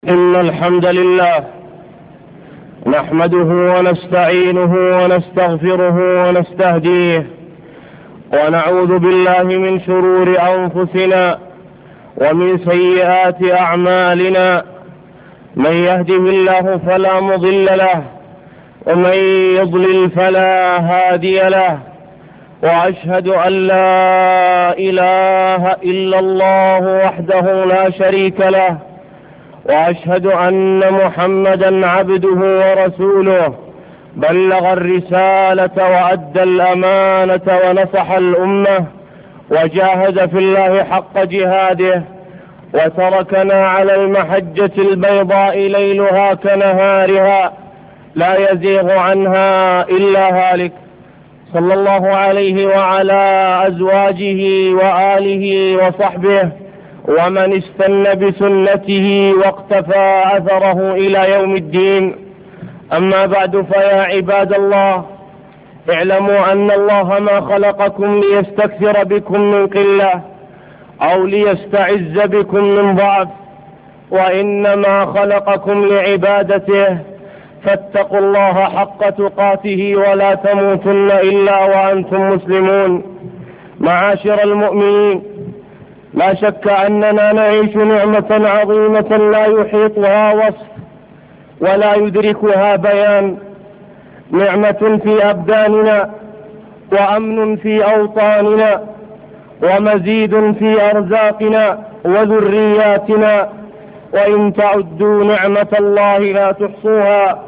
إن الحمد لله نحمده ونستعينه ونستغفره ونستهديه، ونعوذ بالله من شرور أنفسنا ومن سيئات أعمالنا. من يهده الله فلا مضل له، ومن يضلل فلا هادي له. وأشهد أن لا إله إلا الله وحده لا شريك له، وأشهد أن محمدا عبده ورسوله، بلغ الرسالة وأدى الأمانة ونصح الأمة، وجاهد في الله حق جهاده، وتركنا على المحجة البيضاء ليلها كنهارها لا يزيغ عنها إلا هالك. صلى الله عليه وعلى أزواجه وآله وصحبه ومن استنى بسنته واقتفى أثره إلى يوم الدين. أما بعد، فيا عباد الله، اعلموا أن الله ما خلقكم ليستكثر بكم من قلة أو ليستعز بكم من ضعف، وإنما خلقكم لعبادته، فاتقوا الله حق تقاته ولا تموتن إلا وأنتم مسلمون. معاشر المؤمنين، لا شك أننا نعيش نعمة عظيمة لا يحيطها وصف ولا يدركها بيان، نعمة في أبداننا، وأمن في أوطاننا، ومزيد في أرزاقنا وذرياتنا، وإن تعدوا نعمة الله لا تحصوها.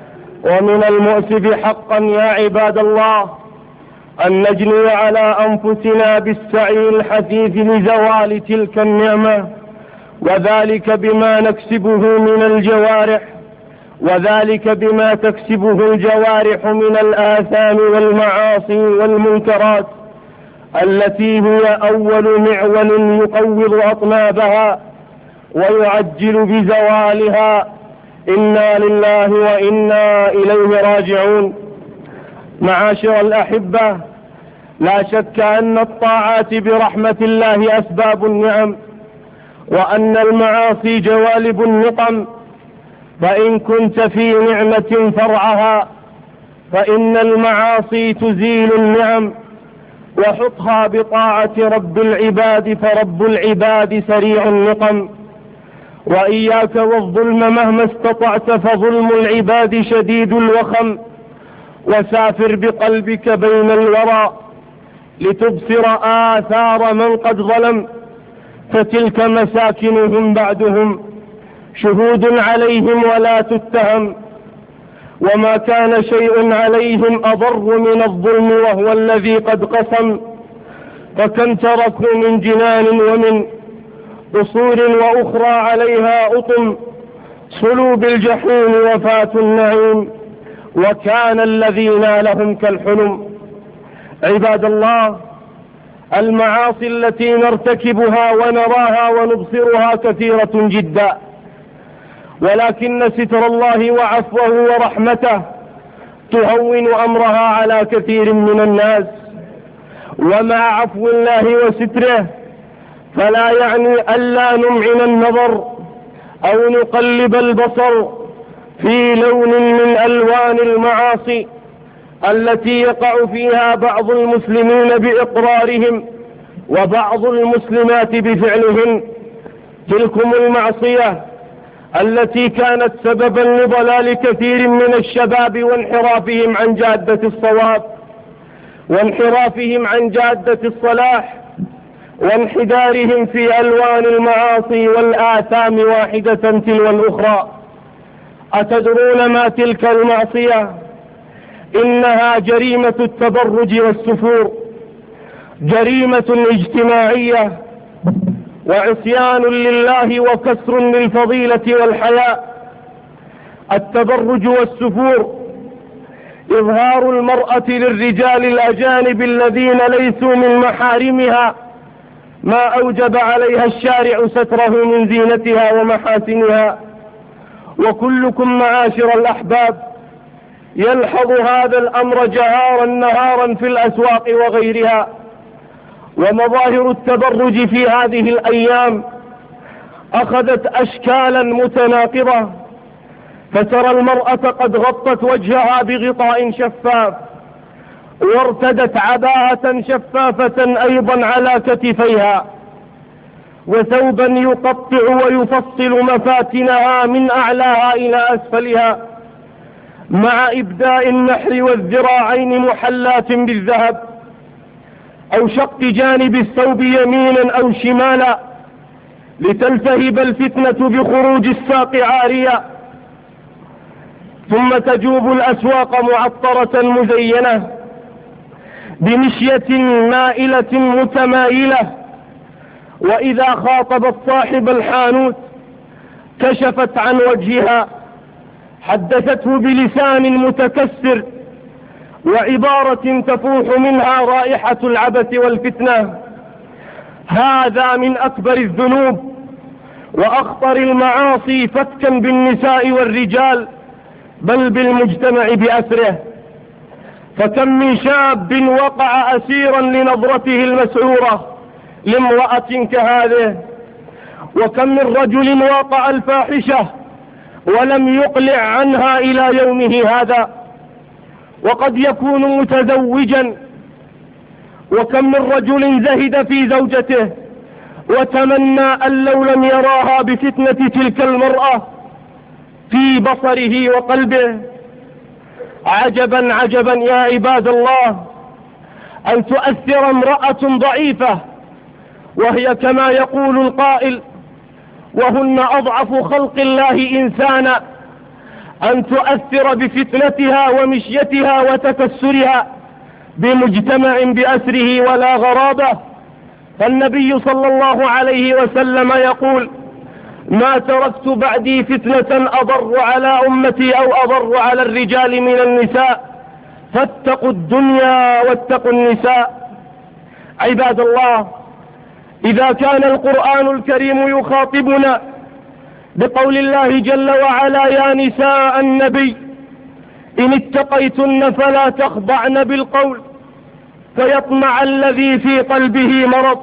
ومن المؤسف حقا يا عباد الله أن نجني على أنفسنا بالسعي الحثيث لزوال تلك النعمة، وذلك بما نكسبه من الجوارح، وذلك بما تكسبه الجوارح من الآثام والمعاصي والمنكرات، التي هي أول معول يقوض أطنابها ويعجل بزوالها. إنا لله وإنا إليه راجعون. معاشر الأحبة، لا شك أن الطاعات برحمة الله أسباب النعم، وأن المعاصي جوالب النقم. فإن كنت في نعمة فرعها، فإن المعاصي تزيل النعم. وحطها بطاعة رب العباد، فرب العباد سريع النقم. وإياك والظلم مهما استطعت، فظلم العباد شديد الوخم. وسافر بقلبك بين الورى لتبصر آثار من قد ظلم، فتلك مساكنهم بعدهم شهود عليهم ولا تتهم. وما كان شيء عليهم أضر من الظلم وهو الذي قد قسم. فكم تركوا من جنان ومن قصور، وأخرى عليها أطم، صلوا بالجحيم وفاتوا النعيم، وكان الذي نالهم كالحلم. عباد الله، المعاصي التي نرتكبها ونراها ونبصرها كثيرة جدا، ولكن ستر الله وعفوه ورحمته تهون أمرها على كثير من الناس. ومع عفو الله وستره فلا يعني ألا نمعن النظر أو نقلب البصر في لون من ألوان المعاصي التي يقع فيها بعض المسلمين بإقرارهم وبعض المسلمات بفعلهن. تلكم المعصية التي كانت سببا لضلال كثير من الشباب وانحرافهم عن جادة الصواب، وانحرافهم عن جادة الصلاح، وانحدارهم في ألوان المعاصي والآثام واحدة تلو الأخرى. أتدرون ما تلك المعصية؟ إنها جريمة التبرج والسفور، جريمة اجتماعية، وعصيان لله، وكسر للفضيلة والحياء. التبرج والسفور إظهار المرأة للرجال الأجانب الذين ليسوا من محارمها ما أوجب عليها الشارع ستره من زينتها ومحاسنها. وكلكم معاشر الأحباب يلحظ هذا الأمر جهارا نهارا في الأسواق وغيرها. ومظاهر التبرج في هذه الأيام أخذت أشكالا متناقضة، فترى المرأة قد غطت وجهها بغطاء شفاف، وارتدت عباءة شفافة أيضا على كتفيها، وثوبا يقطع ويفصل مفاتنها من أعلاها إلى أسفلها، مع إبداء النحر والذراعين محلات بالذهب، أو شق جانب الثوب يمينا أو شمالا، لتلتهب الفتنة بخروج الساق عارية، ثم تجوب الأسواق معطرة مزينة بمشية مائلة متمايلة، وإذا خاطبت صاحب الحانوت كشفت عن وجهها، حدثته بلسان متكسر وعبارة تفوح منها رائحة العبث والفتنة. هذا من أكبر الذنوب وأخطر المعاصي فتكا بالنساء والرجال، بل بالمجتمع بأسره. فكم من شاب وقع أسيرا لنظرته المسعورة لامرأة كهذه، وكم من رجل وقع الفاحشة ولم يقلع عنها إلى يومه هذا، وقد يكون متزوجا، وكم من رجل زهد في زوجته وتمنى أن لو لم يراها بفتنة تلك المرأة في بصره وقلبه. عجبا عجبا يا عباد الله أن تؤثر امرأة ضعيفة، وهي كما يقول القائل: وهن أضعف خلق الله إنسانا، أن تؤثر بفتنتها ومشيتها وتكسرها بمجتمع بأسره ولا غرابة. فالنبي صلى الله عليه وسلم يقول: ما تركت بعدي فتنة أضر على أمتي أو أضر على الرجال من النساء، فاتقوا الدنيا واتقوا النساء. عباد الله، إذا كان القرآن الكريم يخاطبنا بقول الله جل وعلا: يا نساء النبي إن اتقيتن فلا تخضعن بالقول فيطمع الذي في قلبه مرض،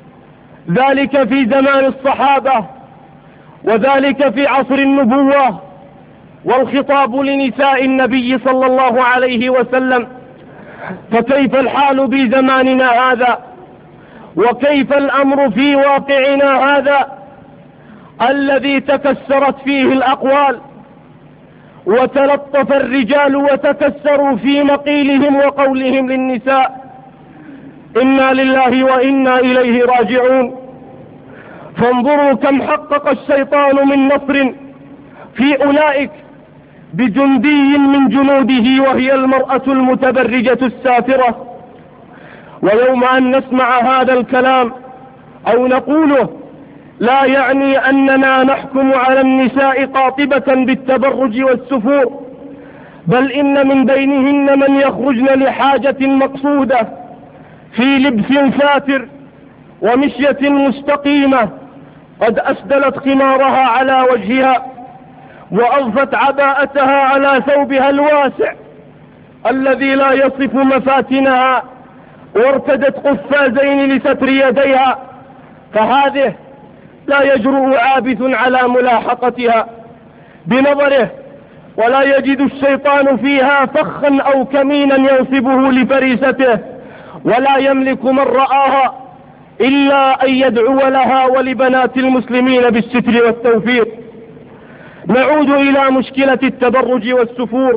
ذلك في زمان الصحابة، وذلك في عصر النبوة، والخطاب لنساء النبي صلى الله عليه وسلم. فكيف الحال بزماننا هذا؟ وكيف الأمر في واقعنا هذا الذي تكسرت فيه الأقوال وتلطف الرجال وتكسروا في مقيلهم وقولهم للنساء؟ إنا لله وإنا إليه راجعون. فانظروا كم حقق الشيطان من نصر في أولئك بجندي من جنوده، وهي المرأة المتبرجة السافرة. ويوم أن نسمع هذا الكلام أو نقوله لا يعني أننا نحكم على النساء قاطبة بالتبرج والسفور، بل إن من بينهن من يخرجن لحاجة مقصودة في لبس ساتر ومشية مستقيمة، قد أسدلت خمارها على وجهها وأضفت عباءتها على ثوبها الواسع الذي لا يصف مفاتنها، وارتدت قفازين لستر يديها، فهذه لا يجرؤ عابث على ملاحقتها بنظره، ولا يجد الشيطان فيها فخا أو كمينا ينصبه لفريسته، ولا يملك من رآها إلا أن يدعو لها ولبنات المسلمين بالستر والتوفيق. نعود إلى مشكلة التبرج والسفور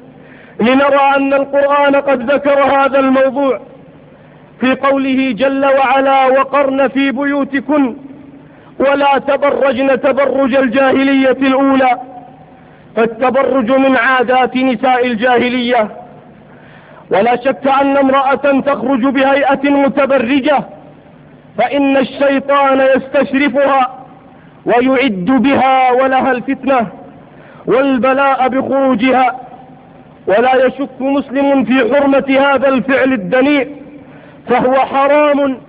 لنرى أن القرآن قد ذكر هذا الموضوع في قوله جل وعلا: وقرن في بيوتكن ولا تبرجن تبرج الجاهلية الأولى. فالتبرج من عادات نساء الجاهلية، ولا شك أن امرأة تخرج بهيئة متبرجة فإن الشيطان يستشرفها ويعد بها ولها الفتنة والبلاء بخروجها. ولا يشك مسلم في حرمة هذا الفعل الدنيء، فهو حرام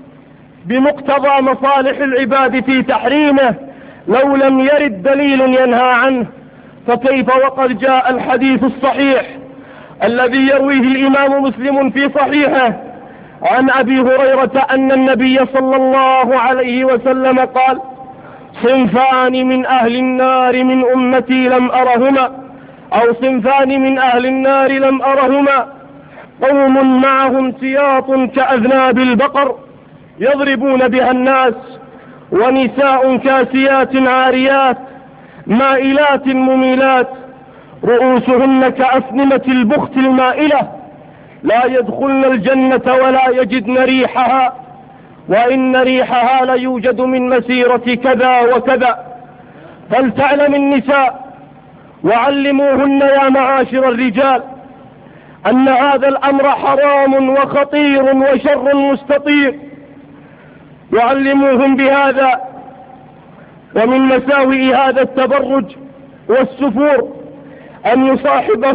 بمقتضى مصالح العباد في تحريمه لو لم يرد دليل ينهى عنه. فكيف وقد جاء الحديث الصحيح الذي يرويه الإمام مسلم في صحيحه عن أبي هريرة أن النبي صلى الله عليه وسلم قال: صنفان من أهل النار من أمتي لم أرهما، أو صنفان من أهل النار لم أرهما: قوم معهم سياط كأذناب البقر يضربون بها الناس، ونساء كاسيات عاريات مائلات مميلات رؤوسهن كأسنمة البخت المائلة لا يدخلن الجنة ولا يجدن ريحها، وإن ريحها ليوجد من مسيرة كذا وكذا. فلتعلم النساء وعلموهن يا معاشر الرجال أن هذا الأمر حرام وخطير وشر مستطير، وعلموهم بهذا. ومن مساوئ هذا التبرج والسفور أن يصاحبه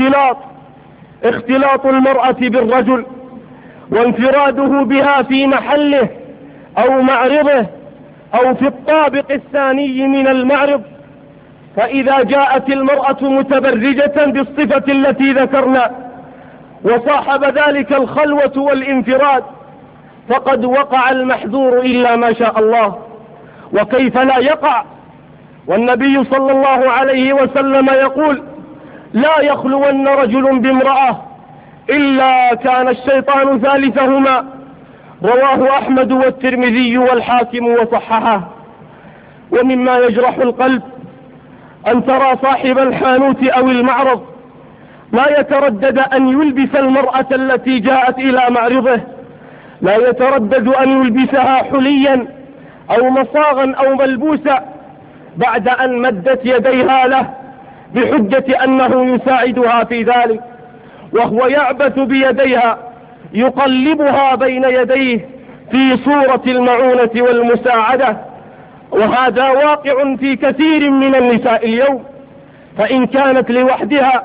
اختلاط المرأة بالرجل، وانفراده بها في محله أو معرضه أو في الطابق الثاني من المعرض. فإذا جاءت المرأة متبرجة بالصفة التي ذكرنا وصاحب ذلك الخلوة والانفراد فقد وقع المحذور إلا ما شاء الله، وكيف لا يقع؟ والنبي صلى الله عليه وسلم يقول: لا يخلون رجل بامرأة إلا كان الشيطان ثالثهما. رواه أحمد والترمذي والحاكم وصححه. ومما يجرح القلب أن ترى صاحب الحانوت أو المعرض لا يتردد أن يلبس المرأة التي جاءت إلى معرضه، لا يتردد أن يلبسها حليا أو مصاغا أو ملبوسا بعد أن مدت يديها له بحجة أنه يساعدها في ذلك، وهو يعبث بيديها يقلبها بين يديه في صورة المعونة والمساعدة. وهذا واقع في كثير من النساء اليوم، فإن كانت لوحدها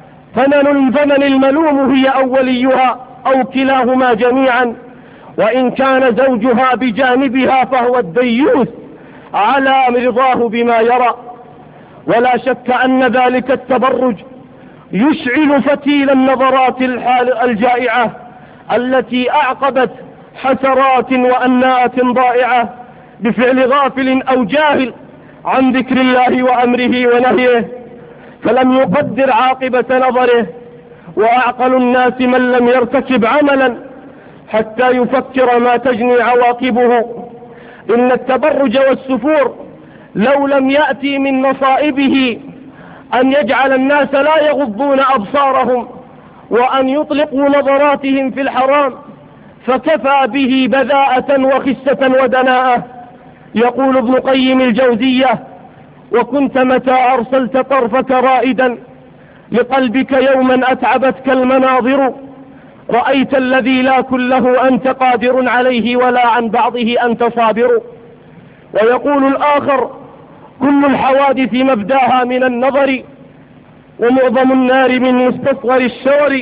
فمن الملوم هي أو وليها أو كلاهما جميعا، وإن كان زوجها بجانبها فهو الديوث على رضاه بما يرى. ولا شك أن ذلك التبرج يشعل فتيل النظرات الجائعة التي أعقبت حسرات وأناءة ضائعة بفعل غافل أو جاهل عن ذكر الله وأمره ونهيه، فلم يقدر عاقبة نظره. وأعقل الناس من لم يرتكب عملا حتى يفكر ما تجني عواقبه. إن التبرج والسفور لو لم يأتي من مصائبه أن يجعل الناس لا يغضون أبصارهم وأن يطلقوا نظراتهم في الحرام فكفى به بذاءة وخسة ودناءة. يقول ابن قيم الجوزية: وكنت متى أرسلت طرفك رائدا لقلبك يوما أتعبتك المناظر، رأيت الذي لا كله أنت قادر عليه ولا عن بعضه أنت صابر. ويقول الآخر: كل الحوادث مبداها من النظر، ومعظم النار من مستصغر الشور.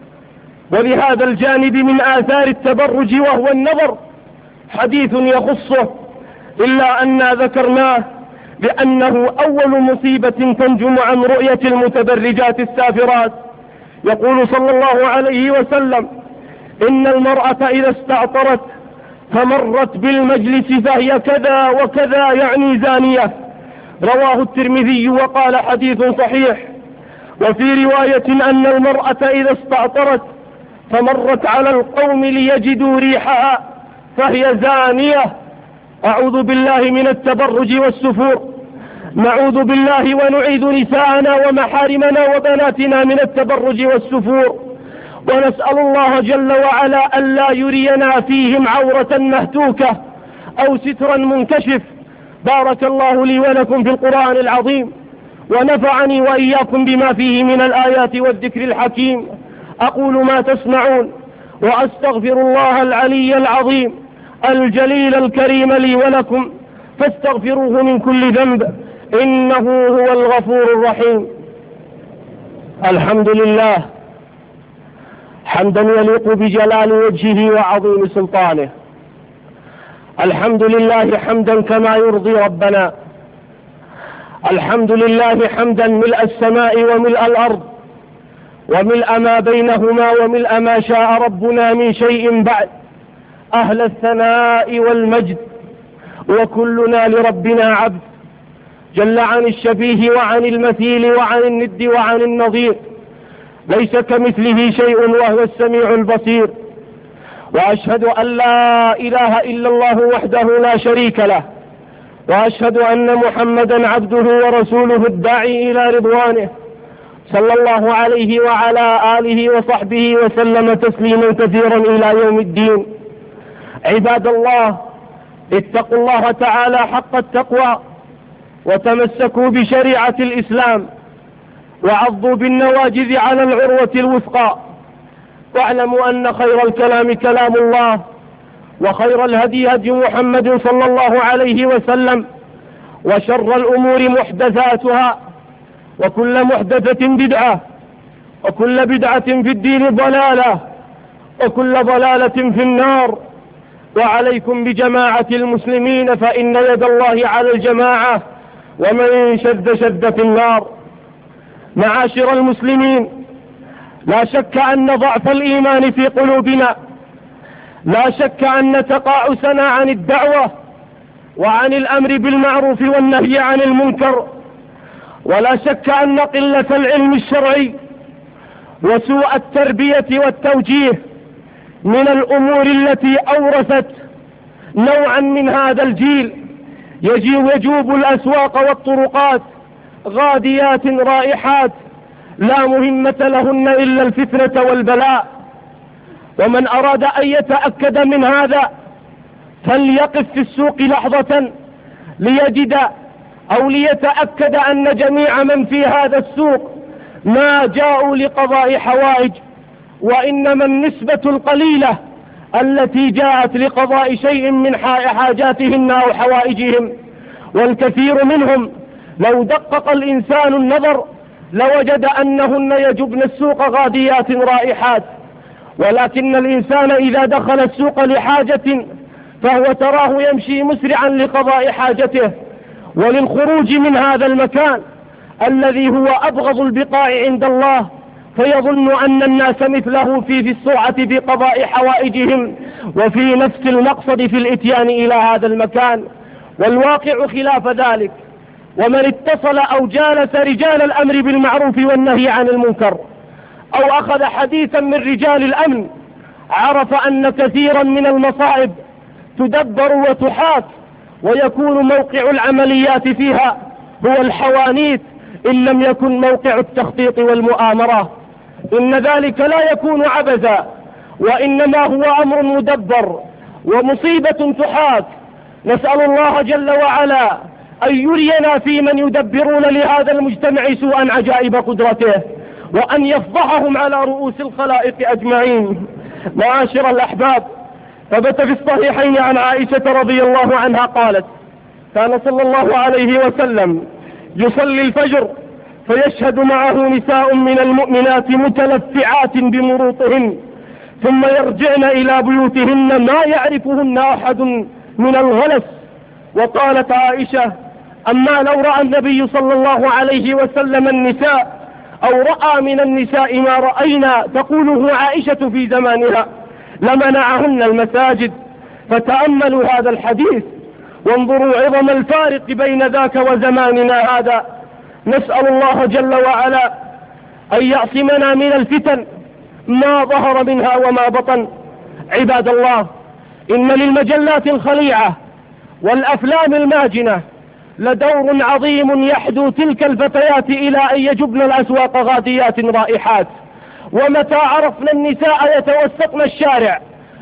ولهذا الجانب من آثار التبرج وهو النظر حديث يخصه، إلا أن ذكرناه لأنه أول مصيبة تنجم عن رؤية المتبرجات السافرات. يقول صلى الله عليه وسلم: إن المرأة إذا استعطرت فمرت بالمجلس فهي كذا وكذا، يعني زانية. رواه الترمذي وقال حديث صحيح. وفي رواية أن المرأة إذا استعطرت فمرت على القوم ليجدوا ريحها فهي زانية. أعوذ بالله من التبرج والسفور. نعوذ بالله ونعيذ نساءنا ومحارمنا وبناتنا من التبرج والسفور، ونسأل الله جل وعلا ألا يرينا فيهم عورة مهتوكة أو سترا منكشف. بارك الله لي ولكم في القرآن العظيم، ونفعني وإياكم بما فيه من الآيات والذكر الحكيم. أقول ما تسمعون وأستغفر الله العلي العظيم الجليل الكريم لي ولكم، فاستغفروه من كل ذنب إنه هو الغفور الرحيم. الحمد لله حمدا يليق بجلال وجهه وعظيم سلطانه. الحمد لله حمدا كما يرضي ربنا. الحمد لله حمدا ملء السماء وملء الأرض وملء ما بينهما وملء ما شاء ربنا من شيء بعد. أهل الثناء والمجد وكلنا لربنا عبد، جل عن الشبيه وعن المثيل وعن الند وعن النظير، ليس كمثله شيء وهو السميع البصير. وأشهد أن لا إله إلا الله وحده لا شريك له، وأشهد أن محمدا عبده ورسوله الداعي إلى رضوانه، صلى الله عليه وعلى آله وصحبه وسلم تسليما كثيرا إلى يوم الدين. عباد الله، اتقوا الله تعالى حق التقوى، وتمسكوا بشريعة الإسلام، وعضوا بالنواجذ على العروة الوثقى، واعلموا أن خير الكلام كلام الله، وخير الهدي هدي محمد صلى الله عليه وسلم، وشر الأمور محدثاتها، وكل محدثة بدعة، وكل بدعة في الدين ضلالة، وكل ضلالة في النار. وعليكم بجماعة المسلمين، فإن يد الله على الجماعة، ومن شد شد في النار. معاشر المسلمين، لا شك أن ضعف الإيمان في قلوبنا، لا شك أن تقاعسنا عن الدعوة وعن الأمر بالمعروف والنهي عن المنكر، ولا شك أن قلة العلم الشرعي وسوء التربية والتوجيه من الأمور التي أورثت نوعا من هذا الجيل يجوب الأسواق والطرقات غاديات رائحات لا مهمة لهن إلا الفتنة والبلاء. ومن أراد أن يتأكد من هذا فليقف في السوق لحظة ليجد أو ليتأكد أن جميع من في هذا السوق ما جاءوا لقضاء حوائج، وإنما النسبة القليلة التي جاءت لقضاء شيء من حاجاتهن أو حوائجهم، والكثير منهم لو دقق الإنسان النظر لوجد أنهن يجبن السوق غاديات رائحات. ولكن الإنسان إذا دخل السوق لحاجة فهو تراه يمشي مسرعا لقضاء حاجته وللخروج من هذا المكان الذي هو أبغض البقاع عند الله، فيظن أن الناس مثله في السرعة بقضاء حوائجهم وفي نفس المقصد في الإتيان إلى هذا المكان، والواقع خلاف ذلك. ومن اتصل أو جالس رجال الأمر بالمعروف والنهي عن المنكر أو أخذ حديثا من رجال الأمن عرف أن كثيرا من المصائب تدبر وتحاك، ويكون موقع العمليات فيها هو الحوانيت إن لم يكن موقع التخطيط والمؤامرة. إن ذلك لا يكون عبثا، وإنما هو أمر مدبر ومصيبة تحاك. نسأل الله جل وعلا أن يرينا في من يدبرون لهذا المجتمع سوءا عجائب قدرته، وأن يفضحهم على رؤوس الخلائق أجمعين. معاشر الأحباب، ثبت في الصحيحين عن عائشة رضي الله عنها قالت: كان صلى الله عليه وسلم يصلي الفجر فيشهد معه نساء من المؤمنات متلفعات بمروطهن، ثم يرجعن إلى بيوتهن ما يعرفهن أحد من الغلس. وقالت عائشة: أما لو رأى النبي صلى الله عليه وسلم النساء أو رأى من النساء ما رأينا تقوله عائشة في زمانها لمنعهن المساجد. فتأملوا هذا الحديث وانظروا عظم الفارق بين ذاك وزماننا هذا. نسأل الله جل وعلا أن يعصمنا من الفتن ما ظهر منها وما بطن. عباد الله، إن للمجلات الخليعة والأفلام الماجنة لدور عظيم يحدو تلك الفتيات إلى أن يجبن الأسواق غاديات رائحات. ومتى عرفنا النساء يتوسطن الشارع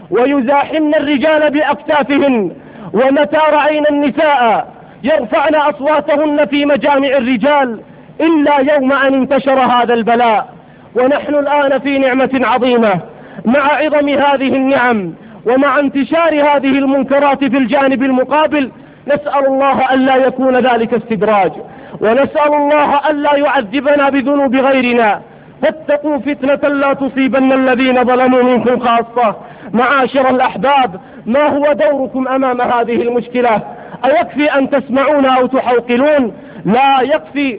ويزاحمن الرجال بأكتافهن، ومتى رأينا النساء يرفعن أصواتهن في مجامع الرجال، إلا يوم أن انتشر هذا البلاء. ونحن الآن في نعمة عظيمة مع عظم هذه النعم ومع انتشار هذه المنكرات في الجانب المقابل. نسأل الله ألا يكون ذلك استدراج، ونسأل الله ألا يعذبنا بذنوب غيرنا. فاتقوا فتنة لا تصيبن الذين ظلموا منكم خاصة. معاشر الأحباب، ما هو دوركم أمام هذه المشكلة؟ أيكفي أن تسمعون أو تحوقلون؟ لا يكفي،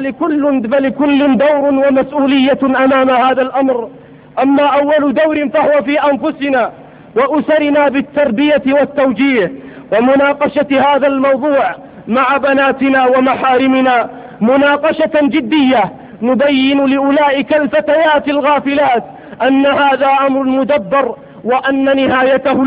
فلكل دور ومسؤولية أمام هذا الأمر. أما أول دور فهو في أنفسنا وأسرنا بالتربية والتوجيه، ومناقشة هذا الموضوع مع بناتنا ومحارمنا مناقشة جدية نبين لأولئك الفتيات الغافلات أن هذا أمر مدبر، وأن نهايته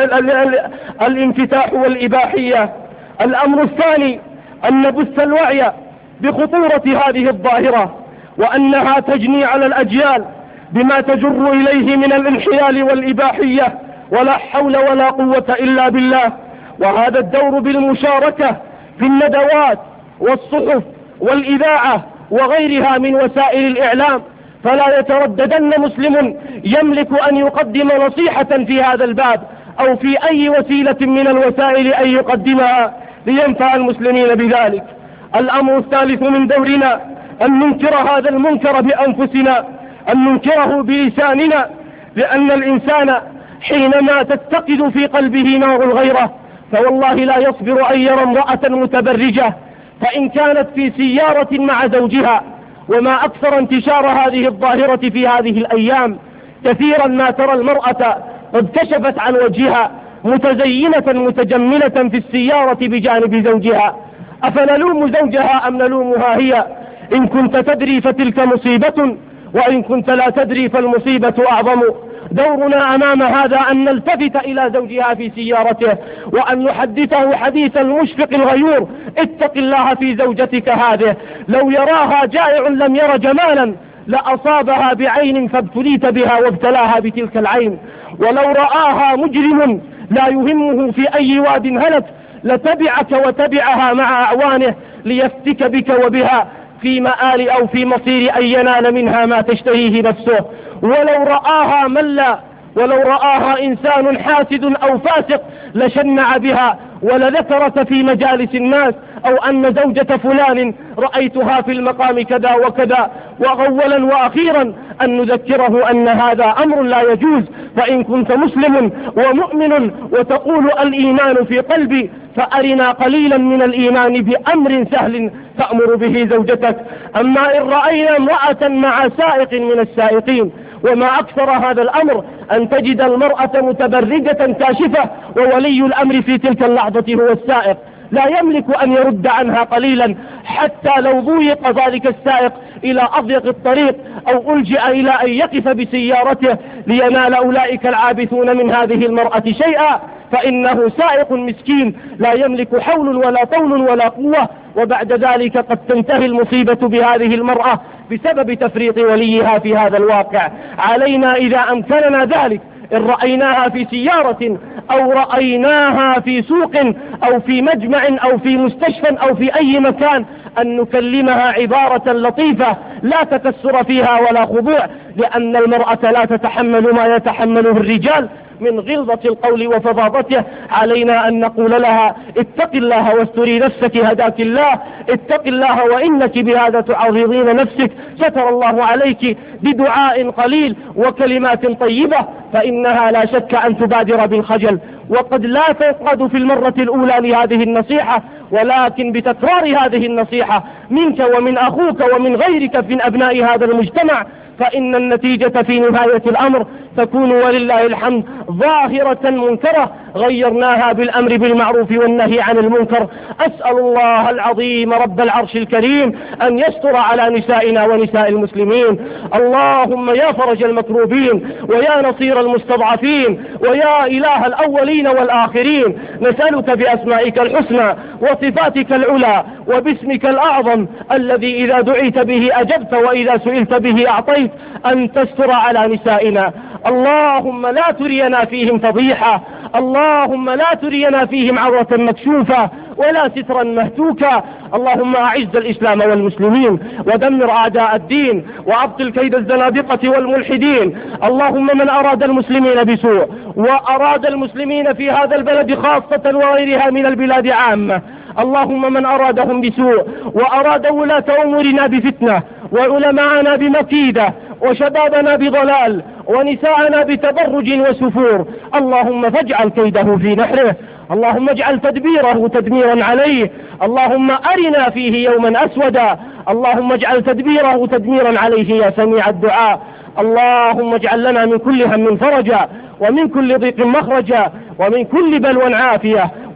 الانفتاح والإباحية. الأمر الثاني أن نبث الوعي بخطورة هذه الظاهرة، وأنها تجني على الأجيال بما تجر إليه من الانحلال والإباحية، ولا حول ولا قوة إلا بالله. وهذا الدور بالمشاركة في الندوات والصحف والإذاعة وغيرها من وسائل الإعلام، فلا يترددن مسلم يملك أن يقدم نصيحة في هذا الباب أو في أي وسيلة من الوسائل أن يقدمها لينفع المسلمين بذلك. الأمر الثالث من دورنا أن ننكر هذا المنكر بأنفسنا، أن ننكره بلساننا، لأن الإنسان حينما تتقد في قلبه نار الغيرة فوالله لا يصبر أن يرى امرأة متبرجة، فإن كانت في سيارة مع زوجها. وما أكثر انتشار هذه الظاهرة في هذه الأيام، كثيرا ما ترى المرأة قد كشفت عن وجهها متزينة متجملة في السيارة بجانب زوجها. أفنلوم زوجها أم نلومها هي؟ إن كنت تدري فتلك مصيبة، وإن كنت لا تدري فالمصيبة أعظم. دورنا أمام هذا أن نلتفت إلى زوجها في سيارته، وأن نحدثه حديث المشفق الغيور: اتق الله في زوجتك هذه، لو يراها جائع لم ير جمالا لأصابها بعين فابتليت بها وابتلاها بتلك العين، ولو رآها مجرم لا يهمه في أي واد هلك لتبعك وتبعها مع أعوانه ليفتك بك وبها في مآل أو في مصير أن ينال منها ما تشتهيه نفسه. ولو رآها ملا، ولو رآها إنسان حاسد أو فاسق لشنع بها ولذكرت في مجالس الناس، أو أن زوجة فلان رأيتها في المقام كذا وكذا. وأولا وأخيرا أن نذكره أن هذا أمر لا يجوز. فإن كنت مسلم ومؤمن وتقول الإيمان في قلبي، فأرنا قليلا من الإيمان بأمر سهل تأمر به زوجتك. أما إن رأينا امرأة مع سائق من السائقين، وما أكثر هذا الأمر أن تجد المرأة متبرجة كاشفة وولي الأمر في تلك اللحظة هو السائق، لا يملك أن يرد عنها قليلا، حتى لو ضيق ذلك السائق إلى أضيق الطريق أو ألجأ إلى أن يقف بسيارته لينال أولئك العابثون من هذه المرأة شيئا، فإنه سائق مسكين لا يملك حول ولا طول ولا قوة. وبعد ذلك قد تنتهي المصيبة بهذه المرأة بسبب تفريط وليها في هذا الواقع. علينا إذا أمكننا ذلك، إن رأيناها في سيارة أو رأيناها في سوق أو في مجمع أو في مستشفى أو في أي مكان، أن نكلمها عبارة لطيفة لا تكسر فيها ولا خضوع، لأن المرأة لا تتحمل ما يتحمله الرجال من غلظة القول وفظاظته. علينا أن نقول لها: اتق الله واستري نفسك هداك الله، اتق الله وإنك بهذا تعرضين نفسك، ستر الله عليك، بدعاء قليل وكلمات طيبة، فإنها لا شك أن تبادر بالخجل. وقد لا تفقد في المرة الأولى لهذه النصيحة، ولكن بتكرار هذه النصيحة منك ومن أخوك ومن غيرك من أبناء هذا المجتمع، فإن النتيجة في نهاية الأمر تكون ولله الحمد ظاهرة منكرة غيرناها بالأمر بالمعروف والنهي عن المنكر. أسأل الله العظيم رب العرش الكريم أن يستر على نسائنا ونساء المسلمين. اللهم يا فرج المكروبين ويا نصير المستضعفين ويا إله الأولين والآخرين، نسألك بأسمائك الحسنى وصفاتك العلى وباسمك الأعظم الذي إذا دعيت به أجبت وإذا سئلت به أعطيت، أن تستر على نسائنا. اللهم لا ترينا فيهم فضيحة، اللهم لا ترينا فيهم عورة مكشوفة ولا سترا مهتوكا. اللهم أعز الإسلام والمسلمين ودمر أعداء الدين وأبطل كيد الزنادقة والملحدين. اللهم من أراد المسلمين بسوء وأراد المسلمين في هذا البلد خاصة وغيرها من البلاد عامة، اللهم من أرادهم بسوء وأراد ولاة أمورنا بفتنة وعلماءنا بمكيدة وشبابنا بضلال ونساءنا بتبرج وسفور، اللهم فاجعل كيده في نحره، اللهم اجعل تدبيره تدميرا عليه، اللهم أرنا فيه يوما أسودا، اللهم اجعل تدبيره تدميرا عليه يا سميع الدعاء. اللهم اجعل لنا من كل هم فرجا ومن كل ضيق مخرجا ومن كل بلوى عافية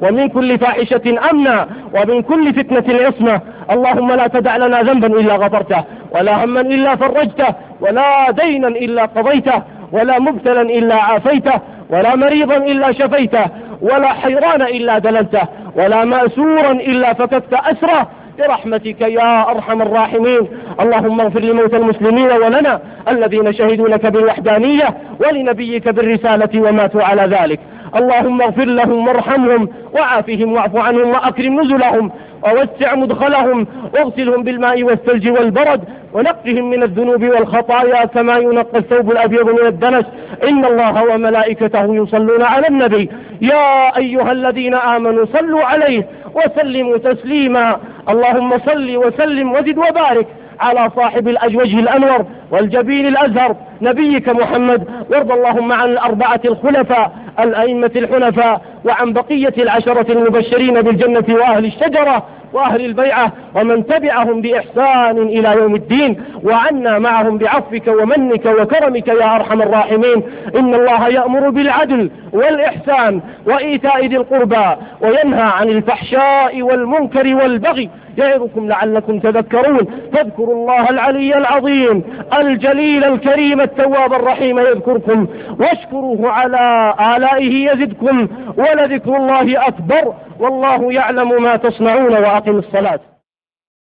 ومن كل فاحشة أمنا، ومن كل فتنة عصمة. اللهم لا تدع لنا ذنبا إلا غفرته، ولا هما إلا فرجته، ولا دينا إلا قضيته، ولا مبتلا إلا عافيته، ولا مريضا إلا شفيته، ولا حيران إلا دللته، ولا مأسورا إلا فككت أسره، برحمتك يا أرحم الراحمين. اللهم اغفر لموتى المسلمين ولنا الذين شهدوا لك بالوحدانية ولنبيك بالرسالة وماتوا على ذلك. اللهم اغفر لهم وارحمهم وعافهم واعف عنهم وأكرم نزلهم ووسع مدخلهم واغسلهم بالماء والثلج والبرد ونقهم من الذنوب والخطايا كما ينقى الثوب الأبيض من الدنس. إن الله وملائكته يصلون على النبي يا أيها الذين آمنوا صلوا عليه وسلموا تسليما. اللهم صل وسلم وزد وبارك على صاحب الأجوجه الأنور والجبين الأزهر نبيك محمد، وارض اللهم عن الأربعة الخلفاء الأئمة الحنفاء وعن بقية العشرة المبشرين بالجنة وأهل الشجرة وأهل البيعة ومن تبعهم بإحسان إلى يوم الدين، وعنا معهم بعفوك ومنك وكرمك يا أرحم الراحمين. إن الله يأمر بالعدل والإحسان وإيتاء ذي القربى وينهى عن الفحشاء والمنكر والبغي يعظكم لعلكم تذكرون. فاذكروا الله العلي العظيم الجليل الكريم التواب الرحيم يذكركم، واشكروه على آلائه يزدكم، ولذكر الله أكبر، والله يعلم ما تصنعون. وأقم الصلاة.